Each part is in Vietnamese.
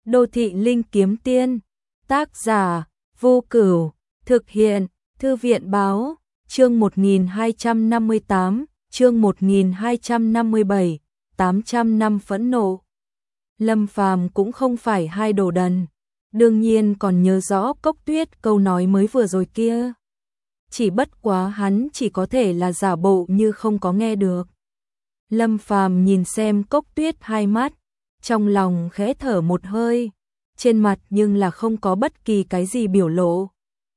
Đô thị linh kiếm tiên, tác giả, Vô Cửu, thực hiện, Thư viện báo, chương 1258, chương 1257, 800 năm phẫn nộ. Lâm Phàm cũng không phải hai đồ đần, đương nhiên còn nhớ rõ Cốc Tuyết câu nói mới vừa rồi kia. Chỉ bất quá hắn chỉ có thể là giả bộ như không có nghe được. Lâm Phàm nhìn xem Cốc Tuyết hai mắt, trong lòng khẽ thở một hơi, trên mặt nhưng là không có bất kỳ cái gì biểu lộ.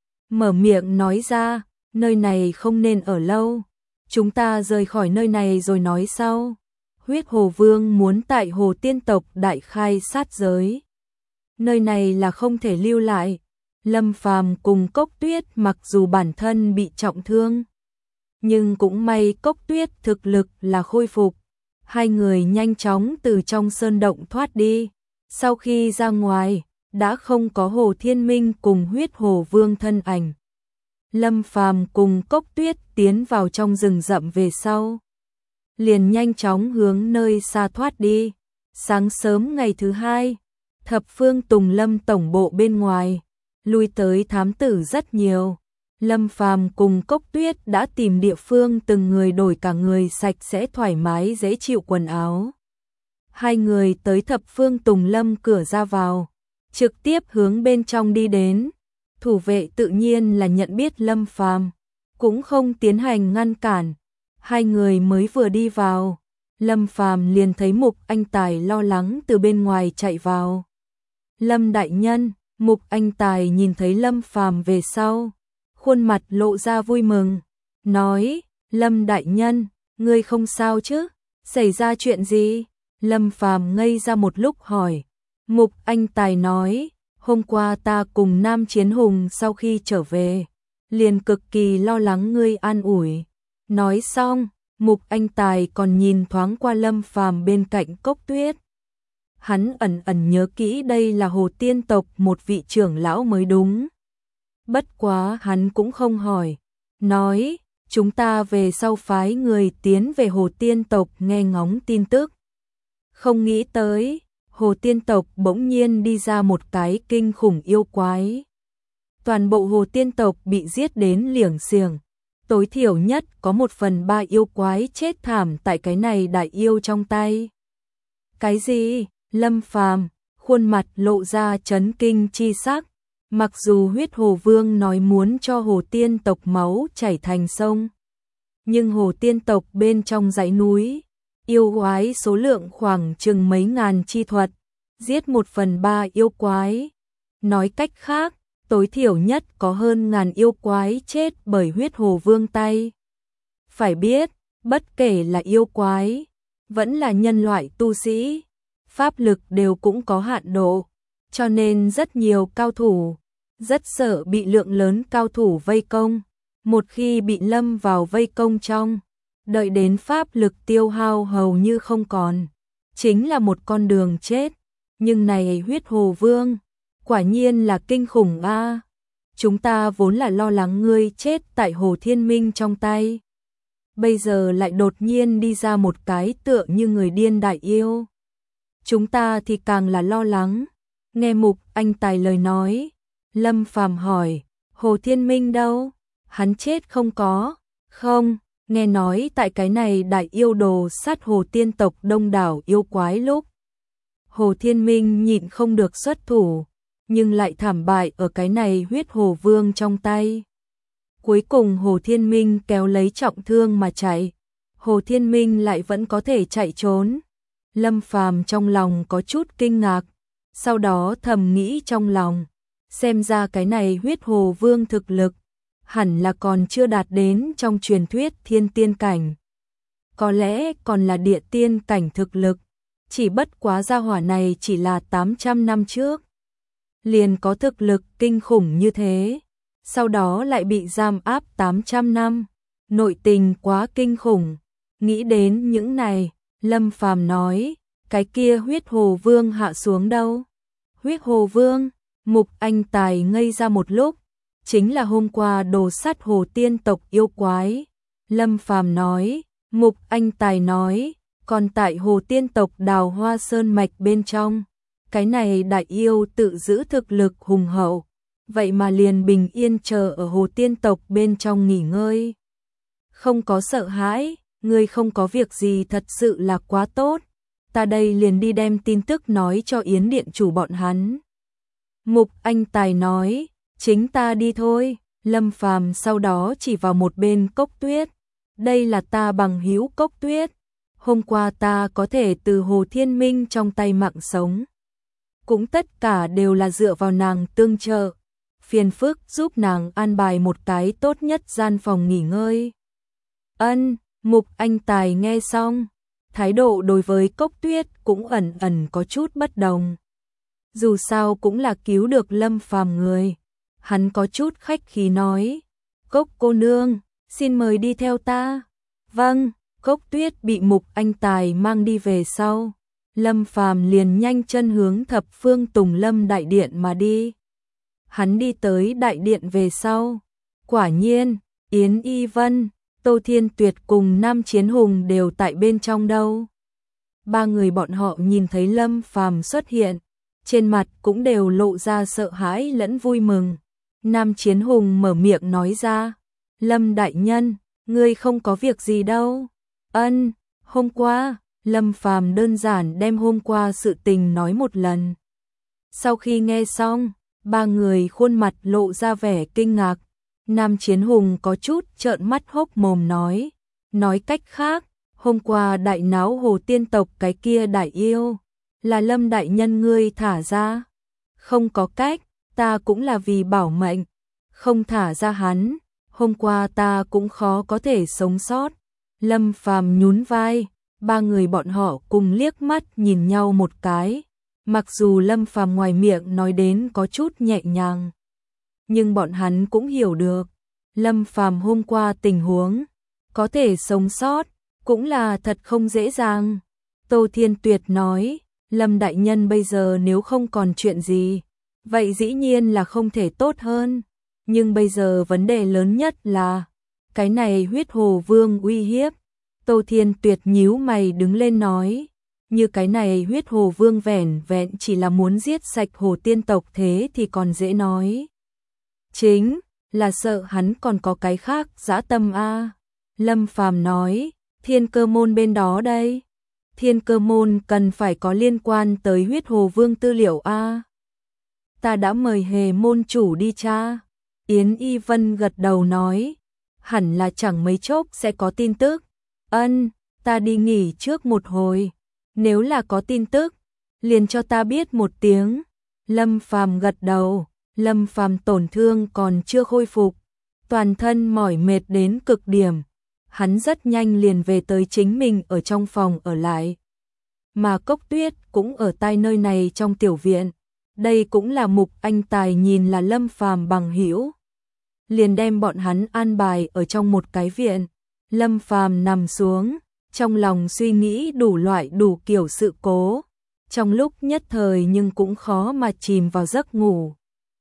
Mở miệng nói ra, nơi này không nên ở lâu, chúng ta rời khỏi nơi này rồi nói sau. Huyết Hồ Vương muốn tại Hồ Tiên tộc đại khai sát giới. Nơi này là không thể lưu lại. Lâm Phàm cùng Cốc Tuyết mặc dù bản thân bị trọng thương, nhưng cũng may Cốc Tuyết thực lực là khôi phục. Hai người nhanh chóng từ trong sơn động thoát đi. Sau khi ra ngoài, đã không có Hồ Thiên Minh cùng Huyết Hồ Vương thân ảnh. Lâm Phàm cùng Cốc Tuyết tiến vào trong rừng rậm về sau, liền nhanh chóng hướng nơi xa thoát đi. Sáng sớm ngày thứ hai, thập phương Tùng Lâm tổng bộ bên ngoài, lui tới thám tử rất nhiều. Lâm Phàm cùng Cốc Tuyết đã tìm địa phương từng người đổi cả người sạch sẽ thoải mái dễ chịu quần áo. Hai người tới thập phương Tùng Lâm cửa ra vào, trực tiếp hướng bên trong đi đến. Thủ vệ tự nhiên là nhận biết Lâm Phàm, cũng không tiến hành ngăn cản. Hai người mới vừa đi vào, Lâm Phàm liền thấy Mục Anh Tài lo lắng từ bên ngoài chạy vào. Lâm đại nhân, Mục Anh Tài nhìn thấy Lâm Phàm về sau, khuôn mặt lộ ra vui mừng, nói: Lâm đại nhân, ngươi không sao chứ? Xảy ra chuyện gì? Lâm Phàm ngây ra một lúc hỏi. Mục Anh Tài nói: hôm qua ta cùng Nam Chiến Hùng sau khi trở về, liền cực kỳ lo lắng ngươi an ủi. Nói xong, Mục Anh Tài còn nhìn thoáng qua Lâm Phàm bên cạnh Cốc Tuyết. Hắn ẩn ẩn nhớ kỹ đây là Hồ Tiên tộc một vị trưởng lão mới đúng. Bất quá hắn cũng không hỏi, nói: chúng ta về sau phái người tiến về Hồ Tiên tộc nghe ngóng tin tức. Không nghĩ tới, Hồ Tiên tộc bỗng nhiên đi ra một cái kinh khủng yêu quái. Toàn bộ Hồ Tiên tộc bị giết đến liểng xiềng, tối thiểu nhất có 1/3 yêu quái chết thảm tại cái này đại yêu trong tay. Cái gì? Lâm Phàm khuôn mặt lộ ra chấn kinh chi sắc. Mặc dù Huyết Hồ Vương nói muốn cho Hồ Tiên tộc máu chảy thành sông, nhưng Hồ Tiên tộc bên trong dãy núi, yêu quái số lượng khoảng chừng mấy ngàn chi thuật, giết 1/3 yêu quái. Nói cách khác, tối thiểu nhất có hơn ngàn yêu quái chết bởi Huyết Hồ Vương tay. Phải biết, bất kể là yêu quái, vẫn là nhân loại tu sĩ, pháp lực đều cũng có hạn độ, cho nên rất nhiều cao thủ rất sợ bị lượng lớn cao thủ vây công. Một khi bị lâm vào vây công trong, đợi đến pháp lực tiêu hao hầu như không còn, chính là một con đường chết. Nhưng này Huyết Hồ Vương, quả nhiên là kinh khủng a. Chúng ta vốn là lo lắng ngươi chết tại Hồ Thiên Minh trong tay, bây giờ lại đột nhiên đi ra một cái tựa như người điên đại yêu. Chúng ta thì càng là lo lắng. Nghe Mục Anh Tài lời nói, Lâm Phàm hỏi: Hồ Thiên Minh đâu? Hắn chết không có? Không, nghe nói tại cái này đại yêu đồ sát Hồ Tiên tộc đông đảo yêu quái lúc, Hồ Thiên Minh nhịn không được xuất thủ, nhưng lại thảm bại ở cái này Huyết Hồ Vương trong tay. Cuối cùng Hồ Thiên Minh kéo lấy trọng thương mà chạy. Hồ Thiên Minh lại vẫn có thể chạy trốn. Lâm Phàm trong lòng có chút kinh ngạc, sau đó thầm nghĩ trong lòng, xem ra cái này Huyết Hồ Vương thực lực hẳn là còn chưa đạt đến trong truyền thuyết thiên tiên cảnh, có lẽ còn là địa tiên cảnh thực lực. Chỉ bất quá gia hỏa này chỉ là 800 năm trước liền có thực lực kinh khủng như thế, sau đó lại bị giam áp 800 năm, nội tình quá kinh khủng. Nghĩ đến những này, Lâm Phàm nói: cái kia Huyết Hồ Vương hạ xuống đâu? Huyết Hồ Vương? Mục Anh Tài ngây ra một lúc. Chính là hôm qua đồ sát Hồ Tiên tộc yêu quái. Lâm Phàm nói. Mục Anh Tài nói: còn tại Hồ Tiên tộc Đào Hoa Sơn mạch bên trong, Cái này đại yêu tự giữ thực lực hùng hậu, vậy mà liền bình yên chờ ở Hồ Tiên tộc bên trong nghỉ ngơi. Không có sợ hãi, ngươi không có việc gì thật sự là quá tốt. Ta đây liền đi đem tin tức nói cho Yến điện chủ bọn hắn. Mục Anh Tài nói, chính ta đi thôi. Lâm Phàm sau đó chỉ vào một bên Cốc Tuyết. Đây là ta bằng hữu Cốc Tuyết. Hôm qua ta có thể từ Hồ Thiên Minh trong tay mạng sống. Cũng tất cả đều là dựa vào nàng tương trợ. Phiền phức giúp nàng an bài một cái tốt nhất gian phòng nghỉ ngơi. Ân, Mục Anh Tài nghe xong. Thái độ đối với Cốc Tuyết cũng ẩn ẩn có chút bất đồng. Dù sao cũng là cứu được Lâm Phàm người. Hắn có chút khách khí nói. Cốc cô nương, xin mời đi theo ta. Vâng, Cốc Tuyết bị Mục Anh Tài mang đi về sau. Lâm Phàm liền nhanh chân hướng Thập Phương Tùng Lâm đại điện mà đi. Hắn đi tới đại điện về sau. Quả nhiên, Yến Y Vân, Tô Thiên Tuyệt cùng Nam Chiến Hùng đều tại bên trong đâu. Ba người bọn họ nhìn thấy Lâm Phàm xuất hiện, trên mặt cũng đều lộ ra sợ hãi lẫn vui mừng. Nam Chiến Hùng mở miệng nói ra, Lâm đại nhân, ngươi không có việc gì đâu. Ân, hôm qua, Lâm Phàm đơn giản đem hôm qua sự tình nói một lần. Sau khi nghe xong, ba người khuôn mặt lộ ra vẻ kinh ngạc. Nam Chiến Hùng có chút trợn mắt hốc mồm nói cách khác, hôm qua đại náo Hồ Tiên tộc cái kia đại yêu, là Lâm đại nhân ngươi thả ra. Không có cách, ta cũng là vì bảo mệnh, không thả ra hắn, hôm qua ta cũng khó có thể sống sót. Lâm Phàm nhún vai, ba người bọn họ cùng liếc mắt nhìn nhau một cái. Mặc dù Lâm Phàm ngoài miệng nói đến có chút nhẹ nhàng, nhưng bọn hắn cũng hiểu được, Lâm Phàm hôm qua tình huống, có thể sống sót, cũng là thật không dễ dàng. Tô Thiên Tuyệt nói, Lâm đại nhân bây giờ nếu không còn chuyện gì, vậy dĩ nhiên là không thể tốt hơn. Nhưng bây giờ vấn đề lớn nhất là, cái này huyết hồ vương uy hiếp. Tô Thiên Tuyệt nhíu mày đứng lên nói, như cái này huyết hồ vương vẻn vẹn chỉ là muốn giết sạch Hồ Tiên tộc thế thì còn dễ nói. Chính là sợ hắn còn có cái khác dã tâm a. Lâm Phàm nói, Thiên Cơ môn bên đó đây. Thiên Cơ môn cần phải có liên quan tới huyết hồ vương tư liệu a. Ta đã mời Hề môn chủ đi tra. Yến Y Vân gật đầu nói, hẳn là chẳng mấy chốc sẽ có tin tức. Ân, ta đi nghỉ trước một hồi. Nếu là có tin tức, liền cho ta biết một tiếng. Lâm Phàm gật đầu. Lâm Phàm tổn thương còn chưa khôi phục, toàn thân mỏi mệt đến cực điểm. Hắn rất nhanh liền về tới chính mình ở trong phòng ở lại. Mà Cốc Tuyết cũng ở tại nơi này trong tiểu viện. Đây cũng là Mục Anh Tài nhìn là Lâm Phàm bằng hữu, liền đem bọn hắn an bài ở trong một cái viện. Lâm Phàm nằm xuống, trong lòng suy nghĩ đủ loại đủ kiểu sự cố, trong lúc nhất thời nhưng cũng khó mà chìm vào giấc ngủ.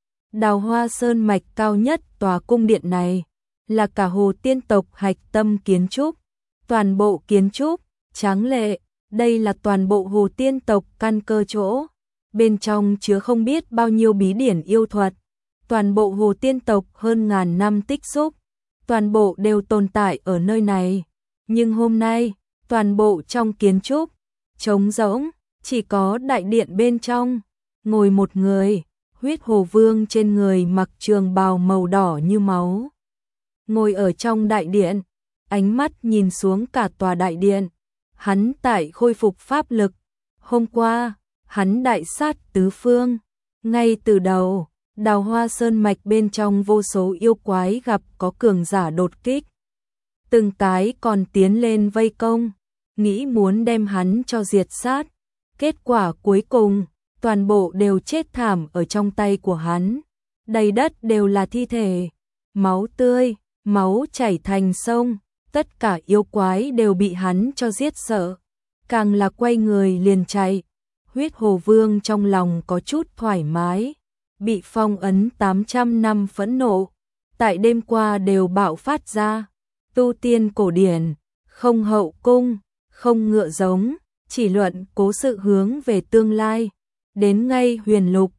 Đào Hoa Sơn mạch cao nhất tòa cung điện này, là cả Hồ Tiên tộc hạch tâm kiến trúc, toàn bộ kiến trúc tráng lệ, đây là toàn bộ Hồ Tiên tộc căn cơ chỗ, bên trong chứa không biết bao nhiêu bí điển yêu thuật, toàn bộ Hồ Tiên tộc hơn ngàn năm tích xúc, toàn bộ đều tồn tại ở nơi này, nhưng hôm nay, toàn bộ trong kiến trúc trống rỗng, chỉ có đại điện bên trong ngồi một người. Huyết hồ vương trên người mặc trường bào màu đỏ như máu, ngồi ở trong đại điện, ánh mắt nhìn xuống cả tòa đại điện. Hắn tại khôi phục pháp lực. Hôm qua, hắn đại sát tứ phương. Ngay từ đầu, Đào Hoa Sơn mạch bên trong vô số yêu quái gặp có cường giả đột kích. Từng cái còn tiến lên vây công, nghĩ muốn đem hắn cho diệt sát. Kết quả cuối cùng, toàn bộ đều chết thảm ở trong tay của hắn. Đầy đất đều là thi thể, máu tươi, máu chảy thành sông. Tất cả yêu quái đều bị hắn cho giết sợ, càng là quay người liền chạy. Huyết hồ vương trong lòng có chút thoải mái, bị phong ấn 800 năm phẫn nộ, tại đêm qua đều bạo phát ra. Tu tiên cổ điển, không hậu cung, không ngựa giống, chỉ luận cố sự hướng về tương lai. đến ngay Huyền Lục,